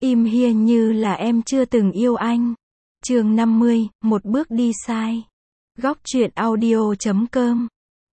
Im Hiên như là em chưa từng yêu anh. Chương 50, một bước đi sai. Góc truyện audio.com.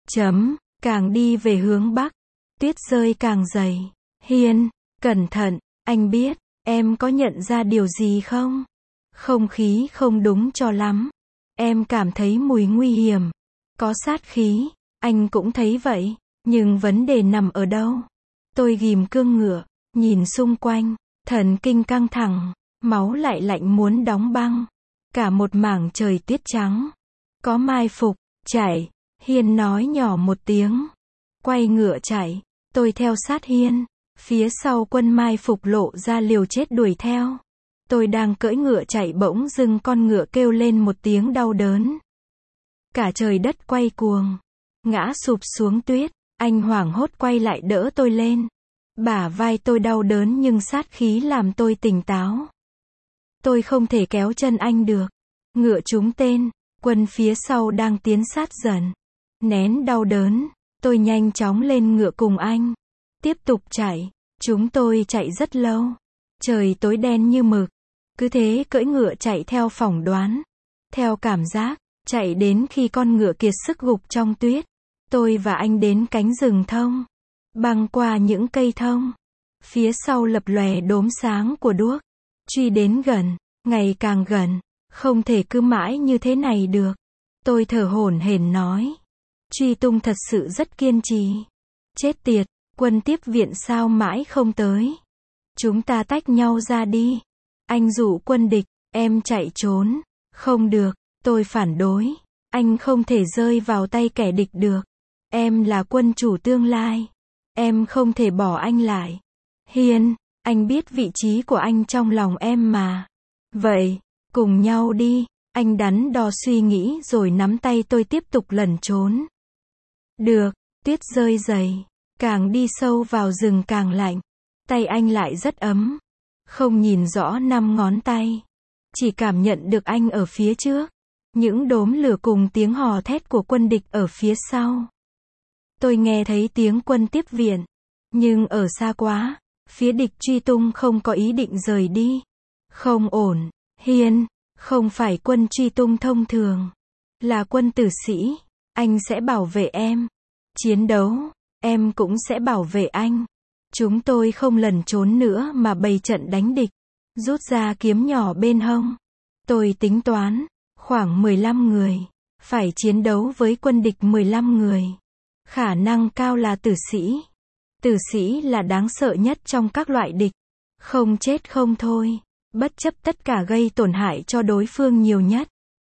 Càng đi về hướng Bắc, tuyết rơi càng dày. Hiên, cẩn thận, anh biết, em có nhận ra điều gì không? Không khí không đúng cho lắm. Em cảm thấy mùi nguy hiểm. Có sát khí, anh cũng thấy vậy. Nhưng vấn đề nằm ở đâu? Tôi ghim cương ngựa, nhìn xung quanh, thần kinh căng thẳng, máu lại lạnh muốn đóng băng. Cả một mảng trời tuyết trắng. Có mai phục, chạy. Hiên nói nhỏ một tiếng. Quay ngựa chạy. Tôi theo sát Hiên. Phía sau quân mai phục lộ ra liều chết đuổi theo. Tôi đang cưỡi ngựa chạy bỗng dưng con ngựa kêu lên một tiếng đau đớn. Cả trời đất quay cuồng. Ngã sụp xuống tuyết. Anh hoảng hốt quay lại đỡ tôi lên. Bả vai tôi đau đớn nhưng sát khí làm tôi tỉnh táo. Tôi không thể kéo chân anh được. Ngựa trúng tên. Quân phía sau đang tiến sát dần. Nén đau đớn. Tôi nhanh chóng lên ngựa cùng anh. Tiếp tục chạy. Chúng tôi chạy rất lâu. Trời tối đen như mực. Cứ thế cưỡi ngựa chạy theo phỏng đoán. Theo cảm giác. Chạy đến khi con ngựa kiệt sức gục trong tuyết. Tôi và anh đến cánh rừng thông. Băng qua những cây thông. Phía sau lập lòe đốm sáng của đuốc. Truy đến gần. Ngày càng gần. Không thể cứ mãi như thế này được. Tôi thở hổn hển nói. Truy tung thật sự rất kiên trì. Chết tiệt, quân tiếp viện sao mãi không tới. Chúng ta tách nhau ra đi. Anh dụ quân địch, em chạy trốn. Không được, tôi phản đối. Anh không thể rơi vào tay kẻ địch được. Em là quân chủ tương lai. Em không thể bỏ anh lại. Hiên, anh biết vị trí của anh trong lòng em mà. Vậy, cùng nhau đi. Anh đắn đo suy nghĩ rồi nắm tay tôi tiếp tục lẩn trốn. Được, tuyết rơi dày. Càng đi sâu vào rừng càng lạnh. Tay anh lại rất ấm. Không nhìn rõ 5 ngón tay. Chỉ cảm nhận được anh ở phía trước. Những đốm lửa cùng tiếng hò thét của quân địch ở phía sau. Tôi nghe thấy tiếng quân tiếp viện. Nhưng ở xa quá. Phía địch truy tung không có ý định rời đi. Không ổn. Hiên, không phải quân truy tung thông thường. Là quân tử sĩ. Anh sẽ bảo vệ em. Chiến đấu. Em cũng sẽ bảo vệ anh. Chúng tôi không lẩn trốn nữa mà bày trận đánh địch. Rút ra kiếm nhỏ bên hông. Tôi tính toán. Khoảng 15 người. Phải chiến đấu với quân địch 15 người. Khả năng cao là tử sĩ. Tử sĩ là đáng sợ nhất trong các loại địch. Không chết không thôi. Bất chấp tất cả gây tổn hại cho đối phương nhiều nhất.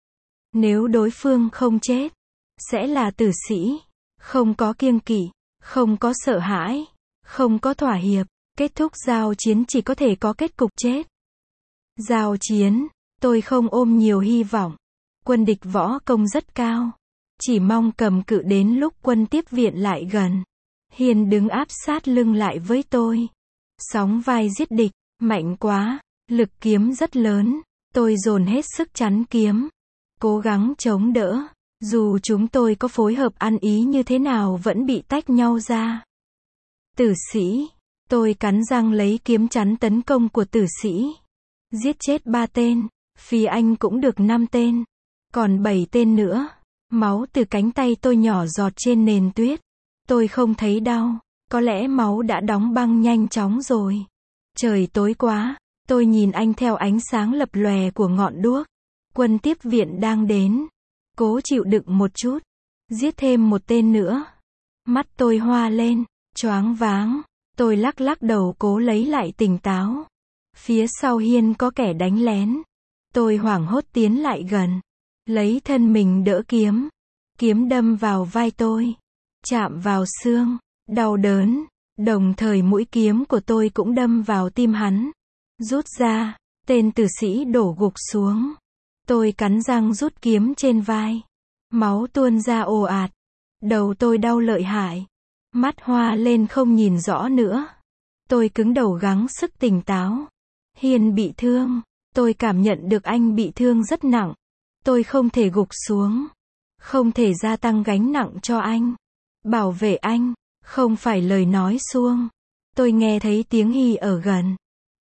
Nếu đối phương không chết, sẽ là tử sĩ. Không có kiêng kỵ, không có sợ hãi, không có thỏa hiệp. Kết thúc giao chiến chỉ có thể có kết cục chết. Giao chiến, tôi không ôm nhiều hy vọng. Quân địch võ công rất cao. Chỉ mong cầm cự đến lúc quân tiếp viện lại gần. Hiên đứng áp sát lưng lại với tôi. Sóng vai giết địch, mạnh quá. Lực kiếm rất lớn. Tôi dồn hết sức chắn kiếm. Cố gắng chống đỡ. Dù chúng tôi có phối hợp ăn ý như thế nào vẫn bị tách nhau ra. Tử sĩ. Tôi cắn răng lấy kiếm chắn tấn công của tử sĩ. Giết chết 3 tên. Phía anh cũng được 5 tên. Còn 7 tên nữa. Máu từ cánh tay tôi nhỏ giọt trên nền tuyết. Tôi không thấy đau. Có lẽ máu đã đóng băng nhanh chóng rồi. Trời tối quá. Tôi nhìn anh theo ánh sáng lập lòe của ngọn đuốc. Quân tiếp viện đang đến. Cố chịu đựng một chút. Giết thêm một tên nữa. Mắt tôi hoa lên. Choáng váng. Tôi lắc lắc đầu cố lấy lại tỉnh táo. Phía sau Hiên có kẻ đánh lén. Tôi hoảng hốt tiến lại gần. Lấy thân mình đỡ kiếm. Kiếm đâm vào vai tôi. Chạm vào xương. Đau đớn. Đồng thời mũi kiếm của tôi cũng đâm vào tim hắn. Rút ra. Tên tử sĩ đổ gục xuống. Tôi cắn răng rút kiếm trên vai. Máu tuôn ra ồ ạt. Đầu tôi đau lợi hại. Mắt hoa lên không nhìn rõ nữa. Tôi cứng đầu gắng sức tỉnh táo. Hiên bị thương. Tôi cảm nhận được anh bị thương rất nặng. Tôi không thể gục xuống. Không thể gia tăng gánh nặng cho anh. Bảo vệ anh. Không phải lời nói suông. Tôi nghe thấy tiếng hí ở gần.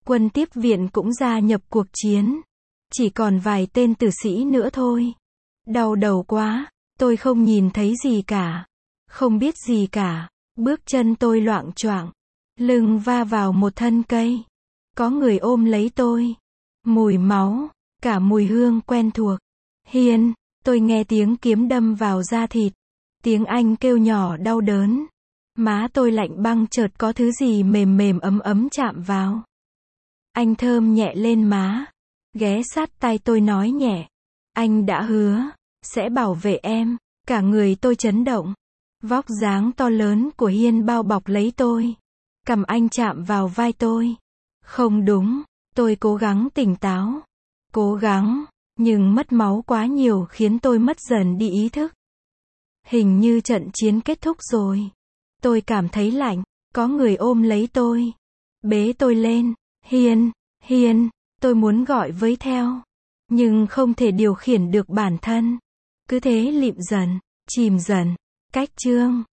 Quân tiếp viện cũng gia nhập cuộc chiến. Chỉ còn vài tên tử sĩ nữa thôi. Đau đầu quá, tôi không nhìn thấy gì cả. Không biết gì cả. Bước chân tôi loạng choạng. Lưng va vào một thân cây. Có người ôm lấy tôi. Mùi máu, cả mùi hương quen thuộc. Hiên, tôi nghe tiếng kiếm đâm vào da thịt. Tiếng anh kêu nhỏ đau đớn. Má tôi lạnh băng, chợt có thứ gì mềm mềm ấm ấm chạm vào. Anh thơm nhẹ lên má. Ghé sát tai tôi nói nhẹ. Anh đã hứa, sẽ bảo vệ em. Cả người tôi chấn động. Vóc dáng to lớn của Hiên bao bọc lấy tôi. Cằm anh chạm vào vai tôi. Không đúng, tôi cố gắng tỉnh táo. Cố gắng, nhưng mất máu quá nhiều khiến tôi mất dần đi ý thức. Hình như trận chiến kết thúc rồi. Tôi cảm thấy lạnh, có người ôm lấy tôi. Bế tôi lên. Hiên, Hiên, tôi muốn gọi với theo. Nhưng không thể điều khiển được bản thân. Cứ thế lịm dần, chìm dần. Cách chương